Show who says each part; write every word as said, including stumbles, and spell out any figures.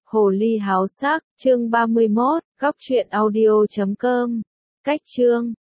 Speaker 1: Hồ ly háo sắc, chương ba mươi mốt, góc truyện audio chấm com. Cách chương